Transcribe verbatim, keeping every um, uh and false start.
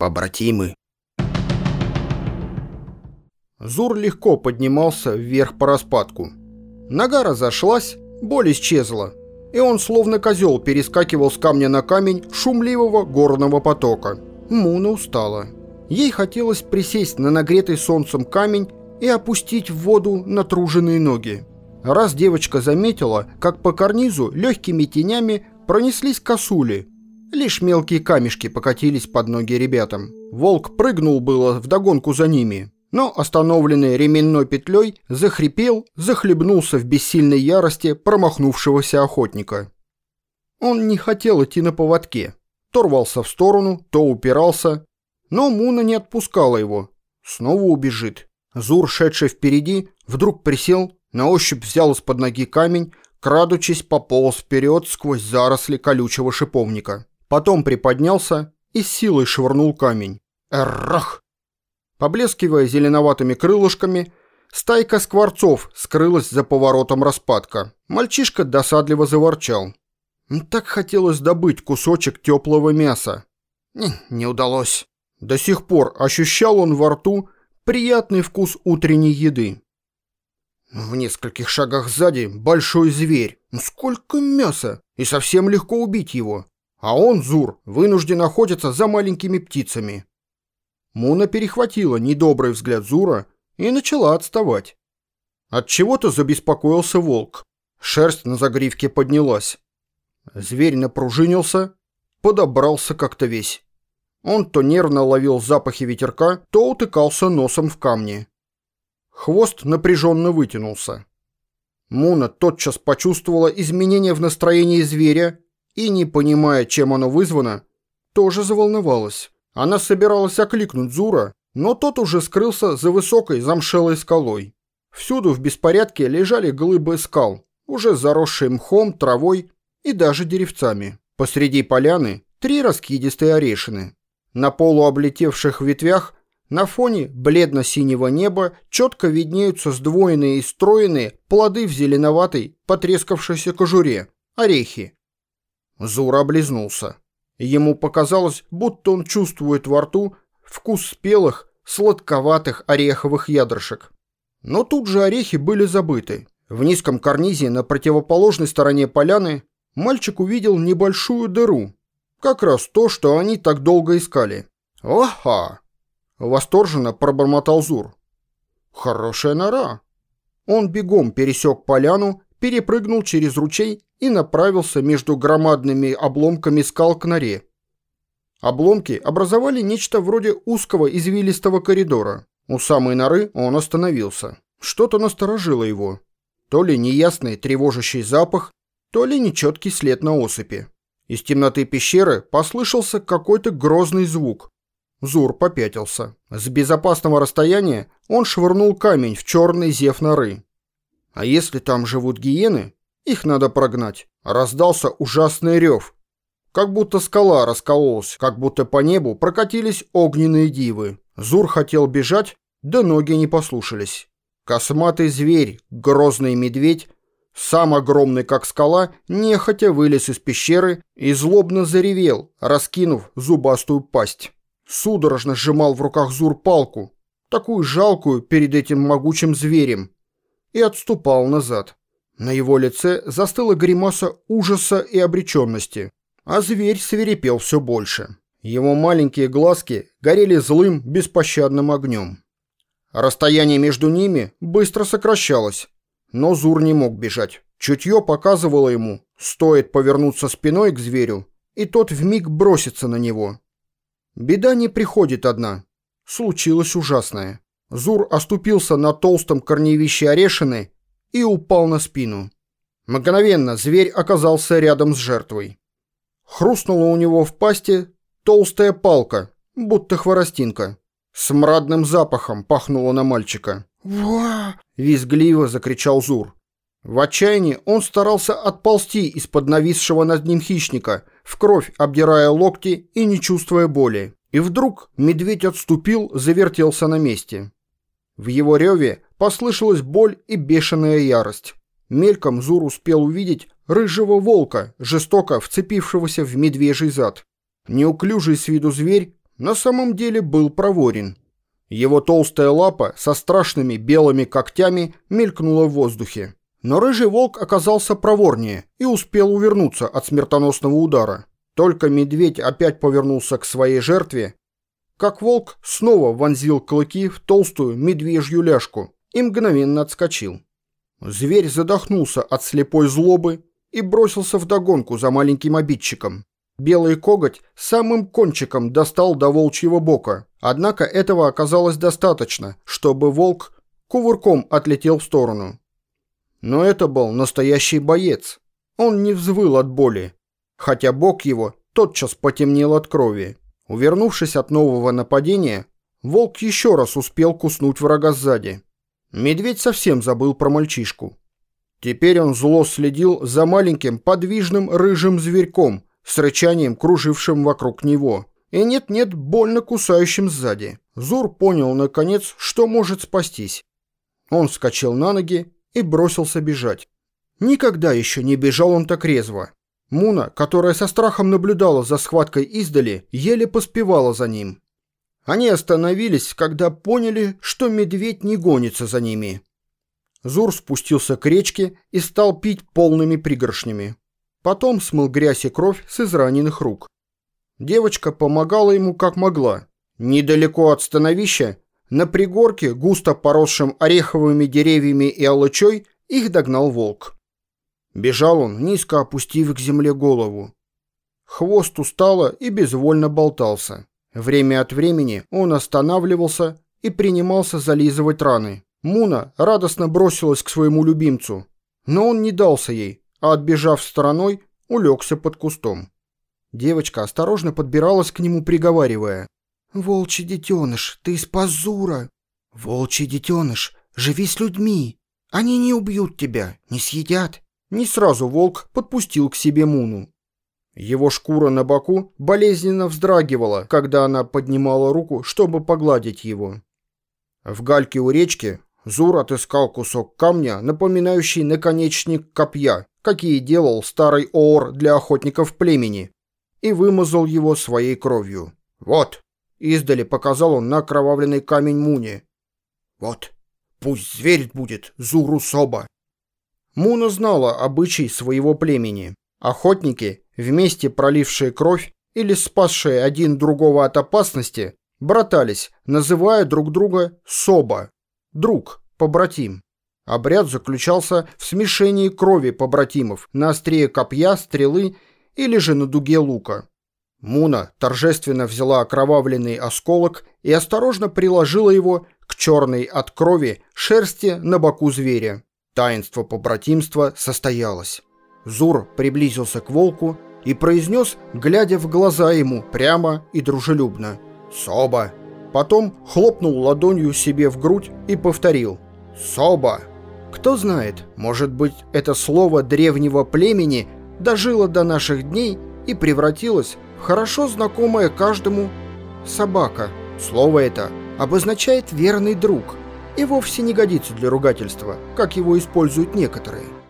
побратимы. Зур легко поднимался вверх по распадку. Нога разошлась, боль исчезла, и он словно козел перескакивал с камня на камень шумливого горного потока. Муна устала. Ей хотелось присесть на нагретый солнцем камень и опустить в воду натруженные ноги. Раз девочка заметила, как по карнизу легкими тенями пронеслись косули, лишь мелкие камешки покатились под ноги ребятам. Волк прыгнул было вдогонку за ними, но, остановленный ременной петлей, захрипел, захлебнулся в бессильной ярости промахнувшегося охотника. Он не хотел идти на поводке, то рвался в сторону, то упирался, но Муна не отпускала его. Снова убежит. Зур, шедший впереди, вдруг присел, на ощупь взял из-под ноги камень, крадучись, пополз вперед сквозь заросли колючего шиповника. Потом приподнялся и с силой швырнул камень. Эррах! Поблескивая зеленоватыми крылышками, стайка скворцов скрылась за поворотом распадка. Мальчишка досадливо заворчал. Так хотелось добыть кусочек теплого мяса. Не, не удалось. До сих пор ощущал он во рту приятный вкус утренней еды. В нескольких шагах сзади большой зверь. Сколько мяса! И совсем легко убить его. А он, Зур, вынужден охотиться за маленькими птицами. Муна перехватила недобрый взгляд Зура и начала отставать. Отчего-то забеспокоился волк. Шерсть на загривке поднялась. Зверь напружинился, подобрался как-то весь. Он то нервно ловил запахи ветерка, то утыкался носом в камни. Хвост напряженно вытянулся. Муна тотчас почувствовала изменение в настроении зверя и, не понимая, чем оно вызвано, тоже заволновалась. Она собиралась окликнуть Зура, но тот уже скрылся за высокой замшелой скалой. Всюду в беспорядке лежали глыбы скал, уже заросшие мхом, травой и даже деревцами. Посреди поляны три раскидистые орешины. На полуоблетевших ветвях на фоне бледно-синего неба четко виднеются сдвоенные и стройные плоды в зеленоватой, потрескавшейся кожуре – орехи. Зур облизнулся. Ему показалось, будто он чувствует во рту вкус спелых, сладковатых ореховых ядрышек. Но тут же орехи были забыты. В низком карнизе на противоположной стороне поляны мальчик увидел небольшую дыру. Как раз то, что они так долго искали. «Ага!» — восторженно пробормотал Зур. «Хорошая нора!» Он бегом пересек поляну, перепрыгнул через ручей и направился между громадными обломками скал к норе. Обломки образовали нечто вроде узкого извилистого коридора. У самой норы он остановился. Что-то насторожило его. То ли неясный тревожащий запах, то ли нечеткий след на осыпи. Из темноты пещеры послышался какой-то грозный звук. Зур попятился. С безопасного расстояния он швырнул камень в черный зев норы. А если там живут гиены, их надо прогнать. Раздался ужасный рев. Как будто скала раскололась, как будто по небу прокатились огненные дивы. Зур хотел бежать, да ноги не послушались. Косматый зверь, грозный медведь, сам огромный как скала, нехотя вылез из пещеры и злобно заревел, раскинув зубастую пасть. Судорожно сжимал в руках Зур палку, такую жалкую перед этим могучим зверем, и отступал назад. На его лице застыла гримаса ужаса и обреченности, а зверь свирепел все больше. Его маленькие глазки горели злым, беспощадным огнем. Расстояние между ними быстро сокращалось, но Зур не мог бежать. Чутье показывало ему, стоит повернуться спиной к зверю, и тот вмиг бросится на него. Беда не приходит одна. Случилось ужасное. Зур оступился на толстом корневище орешины и упал на спину. Мгновенно зверь оказался рядом с жертвой. Хрустнула у него в пасти толстая палка, будто хворостинка. Смрадным запахом пахнуло на мальчика. «Ва!» — визгливо закричал Зур. В отчаянии он старался отползти из-под нависшего над ним хищника, в кровь обдирая локти и не чувствуя боли. И вдруг медведь отступил, завертелся на месте. В его реве послышалась боль и бешеная ярость. Мельком Зур успел увидеть рыжего волка, жестоко вцепившегося в медвежий зад. Неуклюжий с виду зверь на самом деле был проворен. Его толстая лапа со страшными белыми когтями мелькнула в воздухе. Но рыжий волк оказался проворнее и успел увернуться от смертоносного удара. Только медведь опять повернулся к своей жертве, как волк снова вонзил клыки в толстую медвежью ляжку и мгновенно отскочил. Зверь задохнулся от слепой злобы и бросился вдогонку за маленьким обидчиком. Белый коготь самым кончиком достал до волчьего бока, однако этого оказалось достаточно, чтобы волк кувырком отлетел в сторону. Но это был настоящий боец. Он не взвыл от боли, хотя бок его тотчас потемнел от крови. Увернувшись от нового нападения, волк еще раз успел куснуть врага сзади. Медведь совсем забыл про мальчишку. Теперь он зло следил за маленьким подвижным рыжим зверьком с рычанием, кружившим вокруг него, и нет-нет больно кусающим сзади. Зур понял наконец, что может спастись. Он вскочил на ноги и бросился бежать. Никогда еще не бежал он так резво. Муна, которая со страхом наблюдала за схваткой издали, еле поспевала за ним. Они остановились, когда поняли, что медведь не гонится за ними. Зур спустился к речке и стал пить полными пригоршнями. Потом смыл грязь и кровь с израненных рук. Девочка помогала ему как могла. Недалеко от становища, на пригорке, густо поросшем ореховыми деревьями и алычой, их догнал волк. Бежал он, низко опустив к земле голову. Хвост устало и безвольно болтался. Время от времени он останавливался и принимался зализывать раны. Муна радостно бросилась к своему любимцу, но он не дался ей, а, отбежав стороной, улегся под кустом. Девочка осторожно подбиралась к нему, приговаривая: «Волчий детеныш, ты спас Зура! Волчий детеныш, живи с людьми! Они не убьют тебя, не съедят!» Не сразу волк подпустил к себе Муну. Его шкура на боку болезненно вздрагивала, когда она поднимала руку, чтобы погладить его. В гальке у речки Зур отыскал кусок камня, напоминающий наконечник копья, какие делал старый оор для охотников племени, и вымазал его своей кровью. «Вот!» — издали показал он на окровавленный камень Муне. «Вот! Пусть зверь будет Зуру Соба!» Муна знала обычай своего племени. Охотники, вместе пролившие кровь или спасшие один другого от опасности, братались, называя друг друга Соба – друг, побратим. Обряд заключался в смешении крови побратимов на острие копья, стрелы или же на дуге лука. Муна торжественно взяла окровавленный осколок и осторожно приложила его к черной от крови шерсти на боку зверя. Таинство побратимства состоялось. Зур приблизился к волку и произнес, глядя в глаза ему прямо и дружелюбно: «Соба!» Потом хлопнул ладонью себе в грудь и повторил: «Соба!» Кто знает, может быть, это слово древнего племени дожило до наших дней и превратилось в хорошо знакомое каждому «собака». Слово это обозначает «верный друг» и вовсе не годится для ругательства, как его используют некоторые.